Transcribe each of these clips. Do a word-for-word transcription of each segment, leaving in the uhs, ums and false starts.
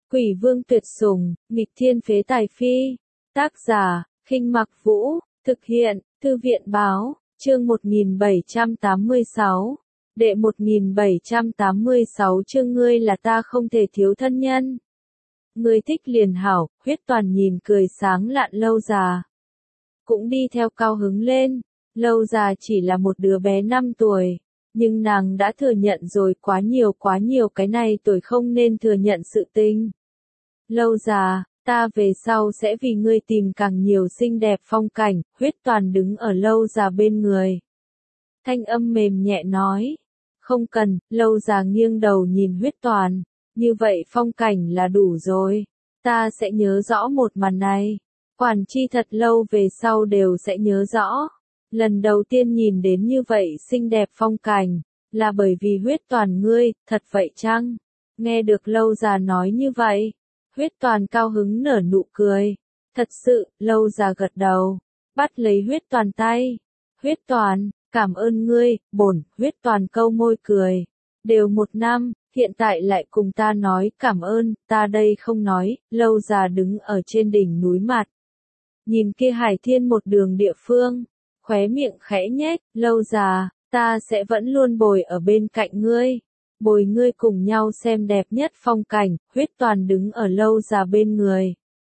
Quỷ vương tuyệt sủng, nghịch thiên phế tài phi. Tác giả, Khinh Mặc Vũ, thực hiện, Thư viện báo, chương một nghìn bảy trăm tám mươi sáu. Đệ một nghìn bảy trăm tám mươi sáu chương ngươi là ta không thể thiếu thân nhân. Ngươi thích liền hảo, Huyết Toàn nhìn cười sáng lạn Lâu Già. Cũng đi theo cao hứng lên, Lâu Già chỉ là một đứa bé năm tuổi, nhưng nàng đã thừa nhận rồi quá nhiều quá nhiều cái này tuổi không nên thừa nhận sự tình. Lâu Già, ta về sau sẽ vì ngươi tìm càng nhiều xinh đẹp phong cảnh, Huyết Toàn đứng ở Lâu Già bên người. Thanh âm mềm nhẹ nói, không cần, Lâu Già nghiêng đầu nhìn Huyết Toàn, như vậy phong cảnh là đủ rồi, ta sẽ nhớ rõ một màn này, quản chi thật lâu về sau đều sẽ nhớ rõ. Lần đầu tiên nhìn đến như vậy xinh đẹp phong cảnh, là bởi vì Huyết Toàn ngươi, thật vậy chăng? Nghe được Lâu Già nói như vậy, Huyết Toàn cao hứng nở nụ cười. Thật sự, Lâu Già gật đầu, bắt lấy Huyết Toàn tay. Huyết Toàn, cảm ơn ngươi, bổn, Huyết Toàn câu môi cười. Đều một năm, hiện tại lại cùng ta nói cảm ơn, ta đây không nói. Lâu Già đứng ở trên đỉnh núi mặt. Nhìn kia hải thiên một đường địa phương, khóe miệng khẽ nhếch, Lâu Già, ta sẽ vẫn luôn bồi ở bên cạnh ngươi. Bồi ngươi cùng nhau xem đẹp nhất phong cảnh, Huyết Toàn đứng ở Lâu Già bên người.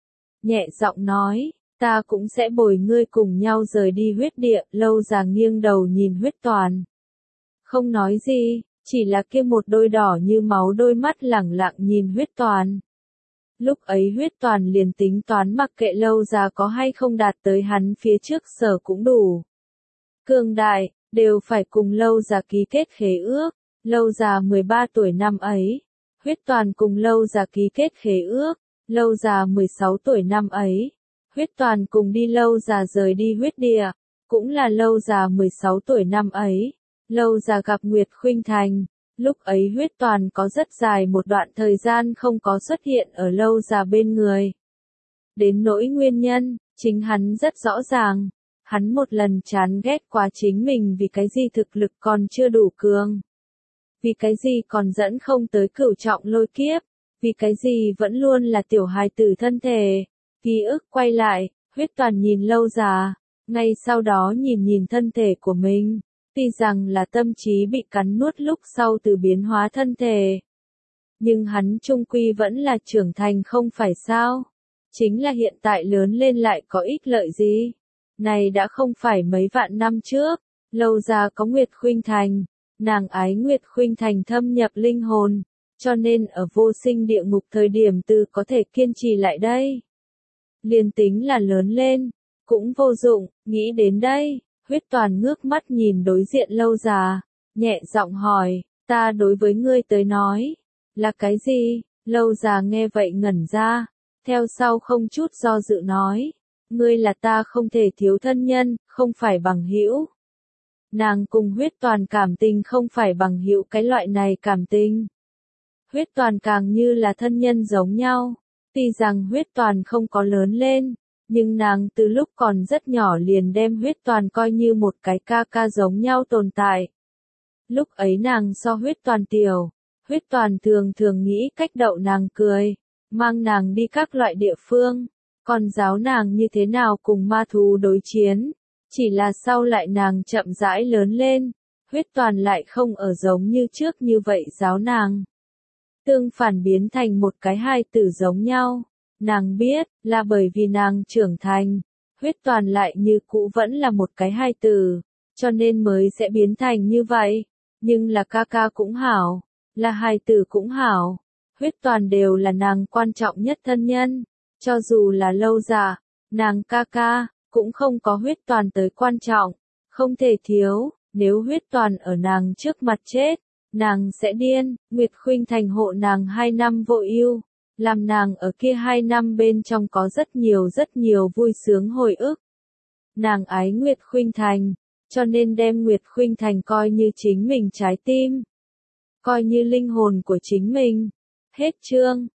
Nhẹ giọng nói, ta cũng sẽ bồi ngươi cùng nhau rời đi huyết địa, Lâu Già nghiêng đầu nhìn Huyết Toàn. Không nói gì, chỉ là kia một đôi đỏ như máu đôi mắt lẳng lặng nhìn Huyết Toàn. Lúc ấy Huyết Toàn liền tính toán mặc kệ Lâu Già có hay không đạt tới hắn phía trước sở cũng đủ. Cường đại, đều phải cùng Lâu Già ký kết khế ước. Lâu Già mười ba tuổi năm ấy, Huyết Toàn cùng Lâu Già ký kết khế ước. Lâu Già mười sáu tuổi năm ấy, Huyết Toàn cùng đi Lâu Già rời đi huyết địa. Cũng là Lâu Già mười sáu tuổi năm ấy, Lâu Già gặp Nguyệt Khuynh Thành. Lúc ấy Huyết Toàn có rất dài một đoạn thời gian không có xuất hiện ở Lâu Già bên người. Đến nỗi nguyên nhân, chính hắn rất rõ ràng. Hắn một lần chán ghét quá chính mình vì cái gì thực lực còn chưa đủ cường. Vì cái gì còn dẫn không tới cửu trọng lôi kiếp. Vì cái gì vẫn luôn là tiểu hài tử thân thể. Ký ức quay lại, Huyết Toàn nhìn Lâu Già. Ngay sau đó nhìn nhìn thân thể của mình. Tuy rằng là tâm trí bị cắn nuốt lúc sau từ biến hóa thân thể. Nhưng hắn trung quy vẫn là trưởng thành không phải sao. Chính là hiện tại lớn lên lại có ích lợi gì. Này đã không phải mấy vạn năm trước. Lâu Già có Nguyệt Khuynh Thành. Nàng ái Nguyệt Khuynh Thành thâm nhập linh hồn. Cho nên ở vô sinh địa ngục thời điểm từ có thể kiên trì lại đây. Liên tính là lớn lên. Cũng vô dụng, nghĩ đến đây. Huyết Toàn ngước mắt nhìn đối diện Lâu Già, nhẹ giọng hỏi, ta đối với ngươi tới nói, là cái gì? Lâu Già nghe vậy ngẩn ra, theo sau không chút do dự nói, ngươi là ta không thể thiếu thân nhân, không phải bằng hữu. Nàng cùng Huyết Toàn cảm tình không phải bằng hữu cái loại này cảm tình. Huyết Toàn càng như là thân nhân giống nhau, tuy rằng Huyết Toàn không có lớn lên. Nhưng nàng từ lúc còn rất nhỏ liền đem Huyết Toàn coi như một cái ca ca giống nhau tồn tại. Lúc ấy nàng so Huyết Toàn tiểu, Huyết Toàn thường thường nghĩ cách đậu nàng cười, mang nàng đi các loại địa phương, còn giáo nàng như thế nào cùng ma thú đối chiến. Chỉ là sau lại nàng chậm rãi lớn lên, Huyết Toàn lại không ở giống như trước như vậy giáo nàng. Tương phản biến thành một cái hai tử giống nhau. Nàng biết, là bởi vì nàng trưởng thành, Huyết Toàn lại như cũ vẫn là một cái hai tử, cho nên mới sẽ biến thành như vậy. Nhưng là ca ca cũng hảo, là hai tử cũng hảo, Huyết Toàn đều là nàng quan trọng nhất thân nhân. Cho dù là Lâu Già, nàng ca ca, cũng không có Huyết Toàn tới quan trọng, không thể thiếu, nếu Huyết Toàn ở nàng trước mặt chết, nàng sẽ điên. Nguyệt Khuynh Thành hộ nàng hai năm vô ưu. Làm nàng ở kia hai năm bên trong có rất nhiều rất nhiều vui sướng hồi ức. Nàng ái Nguyệt Khuynh Thành, cho nên đem Nguyệt Khuynh Thành coi như chính mình trái tim. Coi như linh hồn của chính mình. Hết chương.